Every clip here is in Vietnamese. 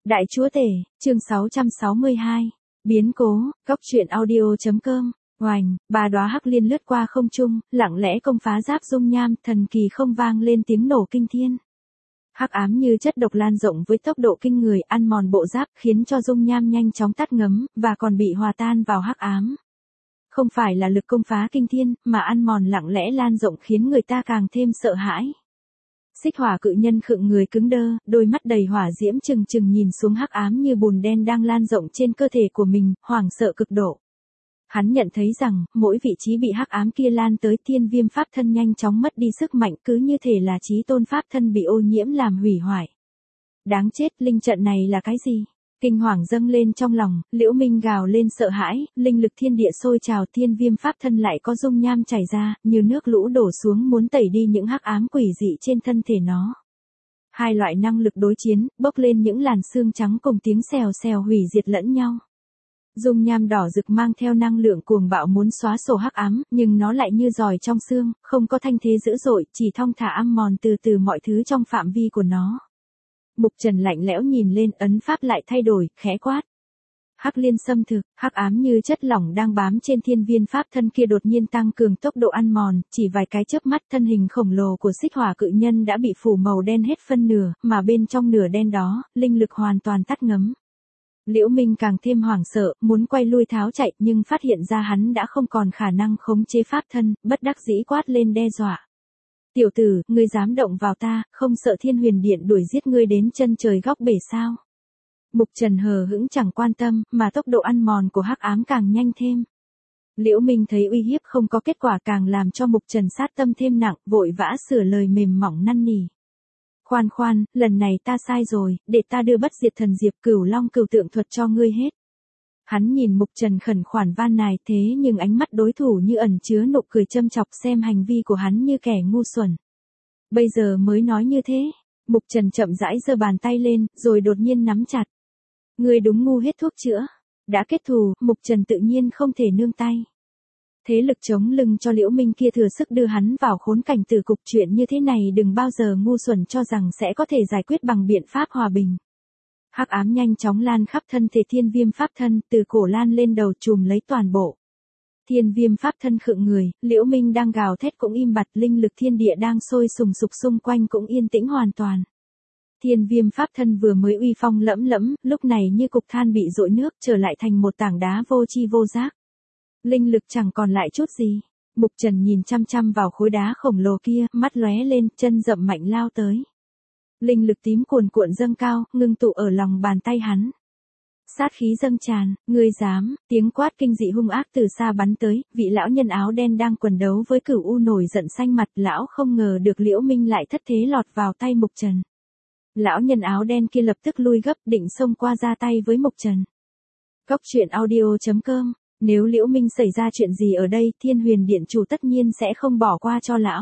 Đại chúa tể, chương 662. Biến cố, góc truyện audio.com. Oành, ba đóa hắc liên lướt qua không trung, lặng lẽ công phá giáp dung nham, thần kỳ không vang lên tiếng nổ kinh thiên. Hắc ám như chất độc lan rộng với tốc độ kinh người, ăn mòn bộ giáp, khiến cho dung nham nhanh chóng tắt ngấm, và còn bị hòa tan vào hắc ám. Không phải là lực công phá kinh thiên, mà ăn mòn lặng lẽ lan rộng khiến người ta càng thêm sợ hãi. Xích hỏa cự nhân khựng người cứng đơ, đôi mắt đầy hỏa diễm trừng trừng nhìn xuống hắc ám như bùn đen đang lan rộng trên cơ thể của mình, hoảng sợ cực độ. Hắn nhận thấy rằng, mỗi vị trí bị hắc ám kia lan tới, thiên viêm pháp thân nhanh chóng mất đi sức mạnh, cứ như thể là chí tôn pháp thân bị ô nhiễm làm hủy hoại. Đáng chết, linh trận này là cái gì? Kinh hoàng dâng lên trong lòng, Liễu Minh gào lên sợ hãi, linh lực thiên địa sôi trào, thiên viêm pháp thân lại có dung nham chảy ra, như nước lũ đổ xuống muốn tẩy đi những hắc ám quỷ dị trên thân thể nó. Hai loại năng lực đối chiến, bốc lên những làn xương trắng cùng tiếng xèo xèo hủy diệt lẫn nhau. Dung nham đỏ rực mang theo năng lượng cuồng bạo muốn xóa sổ hắc ám, nhưng nó lại như giòi trong xương, không có thanh thế dữ dội, chỉ thong thả ăn mòn từ từ mọi thứ trong phạm vi của nó. Mục Trần lạnh lẽo nhìn lên, ấn pháp lại thay đổi, khẽ quát. Hắc liên xâm thực, hắc ám như chất lỏng đang bám trên thiên viên pháp thân kia đột nhiên tăng cường tốc độ ăn mòn, chỉ vài cái chớp mắt thân hình khổng lồ của xích hỏa cự nhân đã bị phủ màu đen hết phân nửa, mà bên trong nửa đen đó, linh lực hoàn toàn tắt ngấm. Liễu Minh càng thêm hoảng sợ, muốn quay lui tháo chạy, nhưng phát hiện ra hắn đã không còn khả năng khống chế pháp thân, bất đắc dĩ quát lên đe dọa. Tiểu tử, ngươi dám động vào ta, không sợ thiên huyền điện đuổi giết ngươi đến chân trời góc bể sao? Mục Trần hờ hững chẳng quan tâm, mà tốc độ ăn mòn của hắc ám càng nhanh thêm. Liễu Minh thấy uy hiếp không có kết quả càng làm cho Mục Trần sát tâm thêm nặng, vội vã sửa lời mềm mỏng năn nỉ. Khoan khoan, lần này ta sai rồi, để ta đưa bất diệt thần diệp cửu long cửu tượng thuật cho ngươi hết. Hắn nhìn Mục Trần khẩn khoản van nài, thế nhưng ánh mắt đối thủ như ẩn chứa nụ cười châm chọc, xem hành vi của hắn như kẻ ngu xuẩn. Bây giờ mới nói như thế, Mục Trần chậm rãi giơ bàn tay lên, rồi đột nhiên nắm chặt. Ngươi đúng ngu hết thuốc chữa. Đã kết thù, Mục Trần tự nhiên không thể nương tay. Thế lực chống lưng cho Liễu Minh kia thừa sức đưa hắn vào khốn cảnh tử cục, chuyện như thế này đừng bao giờ ngu xuẩn cho rằng sẽ có thể giải quyết bằng biện pháp hòa bình. Hắc ám nhanh chóng lan khắp thân thể thiên viêm pháp thân, từ cổ lan lên đầu trùm lấy toàn bộ. Thiên viêm pháp thân khựng người, Liễu Minh đang gào thét cũng im bặt, linh lực thiên địa đang sôi sùng sục xung quanh cũng yên tĩnh hoàn toàn. Thiên viêm pháp thân vừa mới uy phong lẫm lẫm, lúc này như cục than bị dội nước, trở lại thành một tảng đá vô tri vô giác. Linh lực chẳng còn lại chút gì. Mục Trần nhìn chăm chăm vào khối đá khổng lồ kia, mắt lóe lên, chân rậm mạnh lao tới. Linh lực tím cuồn cuộn dâng cao, ngưng tụ ở lòng bàn tay hắn. Sát khí dâng tràn, ngươi dám, tiếng quát kinh dị hung ác từ xa bắn tới, vị lão nhân áo đen đang quần đấu với Cửu U nổi giận xanh mặt, lão không ngờ được Liễu Minh lại thất thế lọt vào tay Mục Trần. Lão nhân áo đen kia lập tức lui gấp, định xông qua ra tay với Mục Trần. Góc truyện audio.com. Nếu Liễu Minh xảy ra chuyện gì ở đây, Thiên Huyền Điện chủ tất nhiên sẽ không bỏ qua cho lão.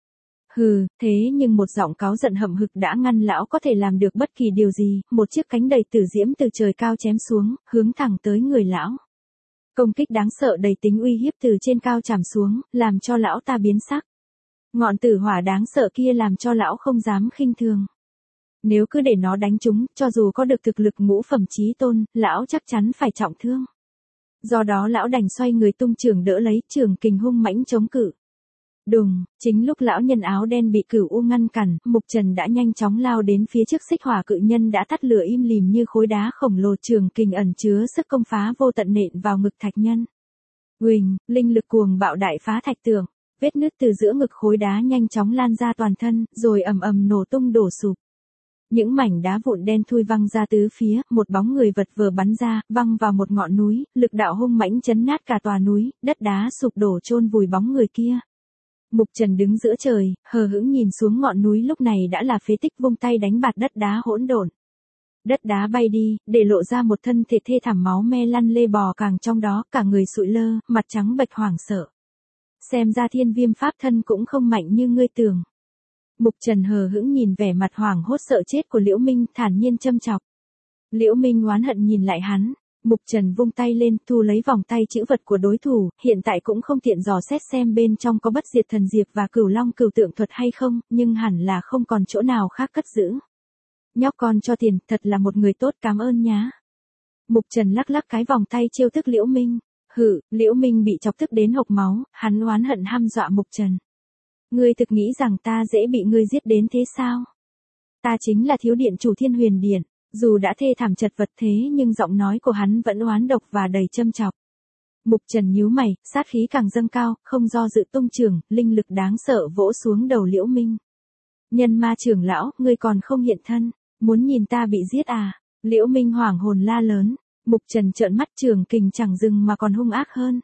Hừ, thế nhưng một giọng cáu giận hậm hực đã ngăn lão có thể làm được bất kỳ điều gì, một chiếc cánh đầy tử diễm từ trời cao chém xuống, hướng thẳng tới người lão. Công kích đáng sợ đầy tính uy hiếp từ trên cao chạm xuống, làm cho lão ta biến sắc. Ngọn tử hỏa đáng sợ kia làm cho lão không dám khinh thường. Nếu cứ để nó đánh trúng, cho dù có được thực lực ngũ phẩm chí tôn, lão chắc chắn phải trọng thương. Do đó lão đành xoay người tung trường đỡ lấy, trường kình hung mãnh chống cự. Đùng, chính lúc lão nhân áo đen bị Cửu U ngăn cản, Mục Trần đã nhanh chóng lao đến phía trước xích hỏa cự nhân đã tắt lửa im lìm như khối đá khổng lồ, trường kình ẩn chứa sức công phá vô tận nện vào ngực thạch nhân. Huỳnh, linh lực cuồng bạo đại phá thạch tường, vết nứt từ giữa ngực khối đá nhanh chóng lan ra toàn thân, rồi ầm ầm nổ tung đổ sụp. Những mảnh đá vụn đen thui văng ra tứ phía, một bóng người vật vờ bắn ra, văng vào một ngọn núi, lực đạo hung mãnh chấn nát cả tòa núi, đất đá sụp đổ chôn vùi bóng người kia. Mục Trần đứng giữa trời, hờ hững nhìn xuống ngọn núi lúc này đã là phế tích, vung tay đánh bạt đất đá hỗn độn. Đất đá bay đi, để lộ ra một thân thể thê thảm máu me lăn lê bò càng trong đó, cả người sụi lơ, mặt trắng bệch hoảng sợ. Xem ra thiên viêm pháp thân cũng không mạnh như ngươi tưởng. Mục Trần hờ hững nhìn vẻ mặt hoảng hốt sợ chết của Liễu Minh, thản nhiên châm chọc. Liễu Minh oán hận nhìn lại hắn. Mục Trần vung tay lên, thu lấy vòng tay chữ vật của đối thủ, hiện tại cũng không tiện dò xét xem bên trong có bất diệt thần diệp và cửu long cửu tượng thuật hay không, nhưng hẳn là không còn chỗ nào khác cất giữ. Nhóc con cho tiền, thật là một người tốt, cảm ơn nhá. Mục Trần lắc lắc cái vòng tay trêu tức Liễu Minh. Liễu Minh bị chọc tức đến hộc máu, hắn oán hận hăm dọa Mục Trần. Ngươi thực nghĩ rằng ta dễ bị ngươi giết đến thế sao? Ta chính là thiếu điện chủ Thiên Huyền Điện, dù đã thê thảm chật vật thế nhưng giọng nói của hắn vẫn oán độc và đầy châm chọc. Mục Trần nhíu mày, sát khí càng dâng cao, không do dự tung chưởng, linh lực đáng sợ vỗ xuống đầu Liễu Minh. Nhân ma trưởng lão, ngươi còn không hiện thân, muốn nhìn ta bị giết à? Liễu Minh hoảng hồn la lớn. Mục Trần trợn mắt, trường kình chẳng dừng mà còn hung ác hơn.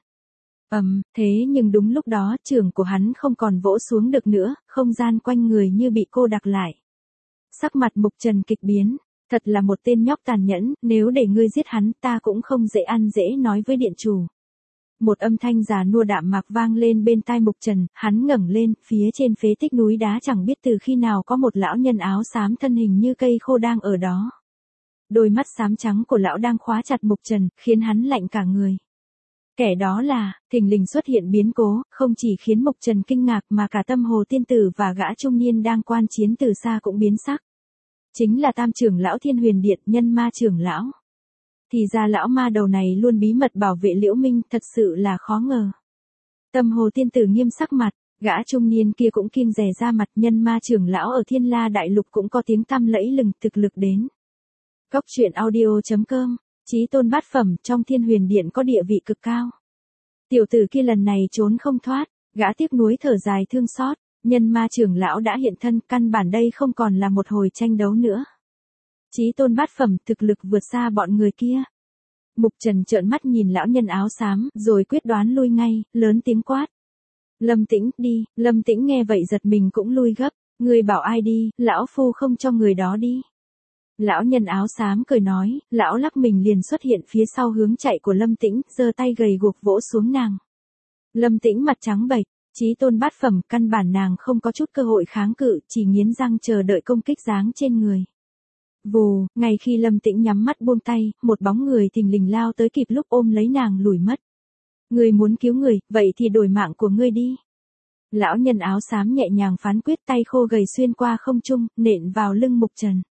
Thế nhưng đúng lúc đó trường của hắn không còn vỗ xuống được nữa, không gian quanh người như bị cô đặc lại. Sắc mặt Mục Trần kịch biến, thật là một tên nhóc tàn nhẫn, nếu để ngươi giết hắn ta cũng không dễ ăn dễ nói với điện chủ. Một âm thanh già nua đạm mạc vang lên bên tai Mục Trần, hắn ngẩng lên, phía trên phế tích núi đá chẳng biết từ khi nào có một lão nhân áo xám thân hình như cây khô đang ở đó. Đôi mắt xám trắng của lão đang khóa chặt Mục Trần, khiến hắn lạnh cả người. Kẻ đó là, thình lình xuất hiện biến cố, không chỉ khiến Mục Trần kinh ngạc mà cả Tâm Hồ tiên tử và gã trung niên đang quan chiến từ xa cũng biến sắc. Chính là Tam trưởng lão Thiên Huyền Điện, Nhân ma trưởng lão. Thì ra lão ma đầu này luôn bí mật bảo vệ Liễu Minh, thật sự là khó ngờ. Tâm Hồ tiên tử nghiêm sắc mặt, gã trung niên kia cũng kiêng dè ra mặt. Nhân ma trưởng lão ở Thiên La Đại Lục cũng có tiếng tăm lẫy lừng, thực lực đến. Góc truyện audio.com, chí tôn bát phẩm, trong Thiên Huyền Điện có địa vị cực cao. Tiểu tử kia lần này trốn không thoát, gã tiếc nuối thở dài thương xót. Nhân ma trưởng lão đã hiện thân, căn bản đây không còn là một hồi tranh đấu nữa. Chí tôn bát phẩm, thực lực vượt xa bọn người kia. Mục Trần trợn mắt nhìn lão nhân áo xám, rồi quyết đoán lui ngay, lớn tiếng quát. Lâm Tĩnh, đi. Lâm Tĩnh nghe vậy giật mình cũng lui gấp. Người bảo ai đi, lão phu không cho người đó đi. Lão nhân áo xám cười nói, lão lắc mình liền xuất hiện phía sau hướng chạy của Lâm Tĩnh, giơ tay gầy guộc vỗ xuống nàng. Lâm Tĩnh mặt trắng bệch, chí tôn bát phẩm, căn bản nàng không có chút cơ hội kháng cự, chỉ nghiến răng chờ đợi công kích giáng trên người. Vù, ngay khi Lâm Tĩnh nhắm mắt buông tay, một bóng người thình lình lao tới kịp lúc ôm lấy nàng lùi mất. Ngươi muốn cứu người, vậy thì đổi mạng của ngươi đi. Lão nhân áo xám nhẹ nhàng phán quyết, tay khô gầy xuyên qua không trung, nện vào lưng Mục Trần.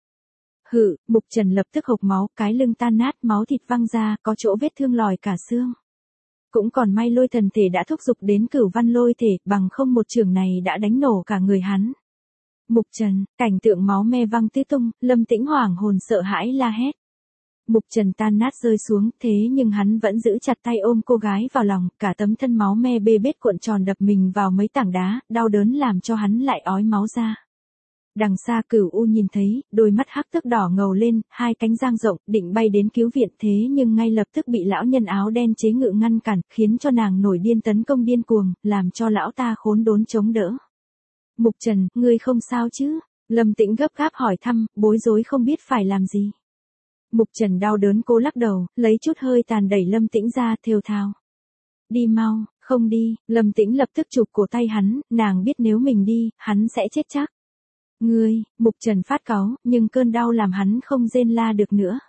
Mục Trần lập tức hộc máu, cái lưng tan nát, máu thịt văng ra, có chỗ vết thương lòi cả xương. Cũng còn may lôi thần thể đã thúc giục đến Cửu Văn Lôi thể, bằng không một chưởng này đã đánh nổ cả người hắn. Mục Trần, cảnh tượng máu me văng tứ tung, Lâm Tĩnh hoảng hồn sợ hãi la hét. Mục Trần tan nát rơi xuống, thế nhưng hắn vẫn giữ chặt tay ôm cô gái vào lòng, cả tấm thân máu me bê bết cuộn tròn đập mình vào mấy tảng đá, đau đớn làm cho hắn lại ói máu ra. Đằng xa Cửu U nhìn thấy, đôi mắt hắc tức đỏ ngầu lên, hai cánh dang rộng, định bay đến cứu viện, thế nhưng ngay lập tức bị lão nhân áo đen chế ngự ngăn cản, khiến cho nàng nổi điên tấn công điên cuồng, làm cho lão ta khốn đốn chống đỡ. Mục Trần, ngươi không sao chứ? Lâm Tĩnh gấp gáp hỏi thăm, bối rối không biết phải làm gì. Mục Trần đau đớn cố lắc đầu, lấy chút hơi tàn đẩy Lâm Tĩnh ra, thều thào. Đi mau, không đi. Lâm Tĩnh lập tức chụp cổ tay hắn, nàng biết nếu mình đi, hắn sẽ chết chắc. Ngươi, Mục Trần phát cáu, nhưng cơn đau làm hắn không rên la được nữa.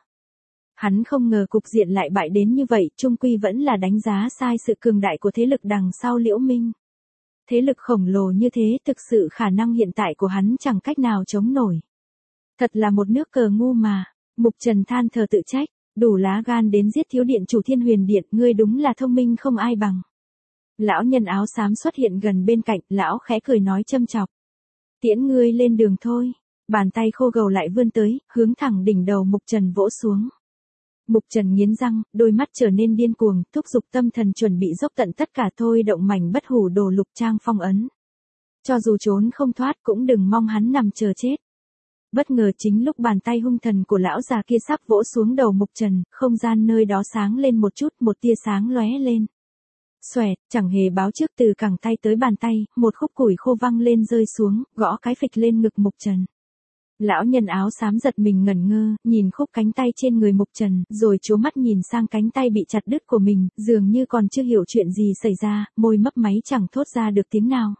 Hắn không ngờ cục diện lại bại đến như vậy, chung quy vẫn là đánh giá sai sự cường đại của thế lực đằng sau Liễu Minh. Thế lực khổng lồ như thế, thực sự khả năng hiện tại của hắn chẳng cách nào chống nổi. Thật là một nước cờ ngu mà. Mục Trần than thở tự trách, đủ lá gan đến giết thiếu điện chủ Thiên Huyền Điện, ngươi đúng là thông minh không ai bằng. Lão nhân áo xám xuất hiện gần bên cạnh, lão khẽ cười nói châm chọc. Tiễn ngươi lên đường thôi. Bàn tay khô gầu lại vươn tới, hướng thẳng đỉnh đầu Mục Trần vỗ xuống. Mục Trần nghiến răng, đôi mắt trở nên điên cuồng, thúc giục tâm thần chuẩn bị dốc tận tất cả thôi động mảnh bất hủ đồ lục trang phong ấn. Cho dù trốn không thoát cũng đừng mong hắn nằm chờ chết. Bất ngờ chính lúc bàn tay hung thần của lão già kia sắp vỗ xuống đầu Mục Trần, không gian nơi đó sáng lên một chút, một tia sáng lóe lên. Xoẹt, chẳng hề báo trước từ cẳng tay tới bàn tay, một khúc củi khô văng lên rơi xuống, gõ cái phịch lên ngực Mục Trần. Lão nhân áo xám giật mình ngẩn ngơ, nhìn khúc cánh tay trên người Mục Trần, rồi trố mắt nhìn sang cánh tay bị chặt đứt của mình, dường như còn chưa hiểu chuyện gì xảy ra, môi mấp máy chẳng thốt ra được tiếng nào.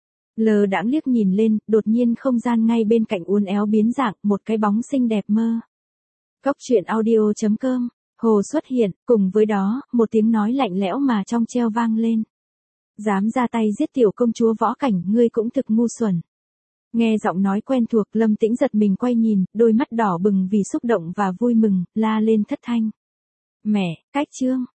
Lờ đãng liếc nhìn lên, đột nhiên không gian ngay bên cạnh uốn éo biến dạng, một cái bóng xinh đẹp mơ. Góc truyện audio.com, Hồ xuất hiện, cùng với đó, một tiếng nói lạnh lẽo mà trong treo vang lên. Dám ra tay giết tiểu công chúa Võ Cảnh, ngươi cũng thực ngu xuẩn. Nghe giọng nói quen thuộc, Lâm Tĩnh giật mình quay nhìn, đôi mắt đỏ bừng vì xúc động và vui mừng, la lên thất thanh. Mẹ, cách chương.